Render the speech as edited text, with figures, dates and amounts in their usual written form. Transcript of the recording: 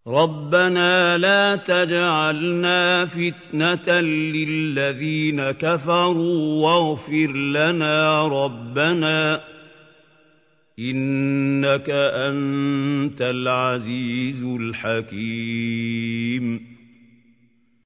رَبَّنَا لَا تَجْعَلْنَا فِتْنَةً لِّلَّذِينَ كَفَرُوا وَاغْفِرْ لَنَا رَبَّنَا ۖ إِنَّكَ أَنتَ الْعَزِيزُ الْحَكِيمُ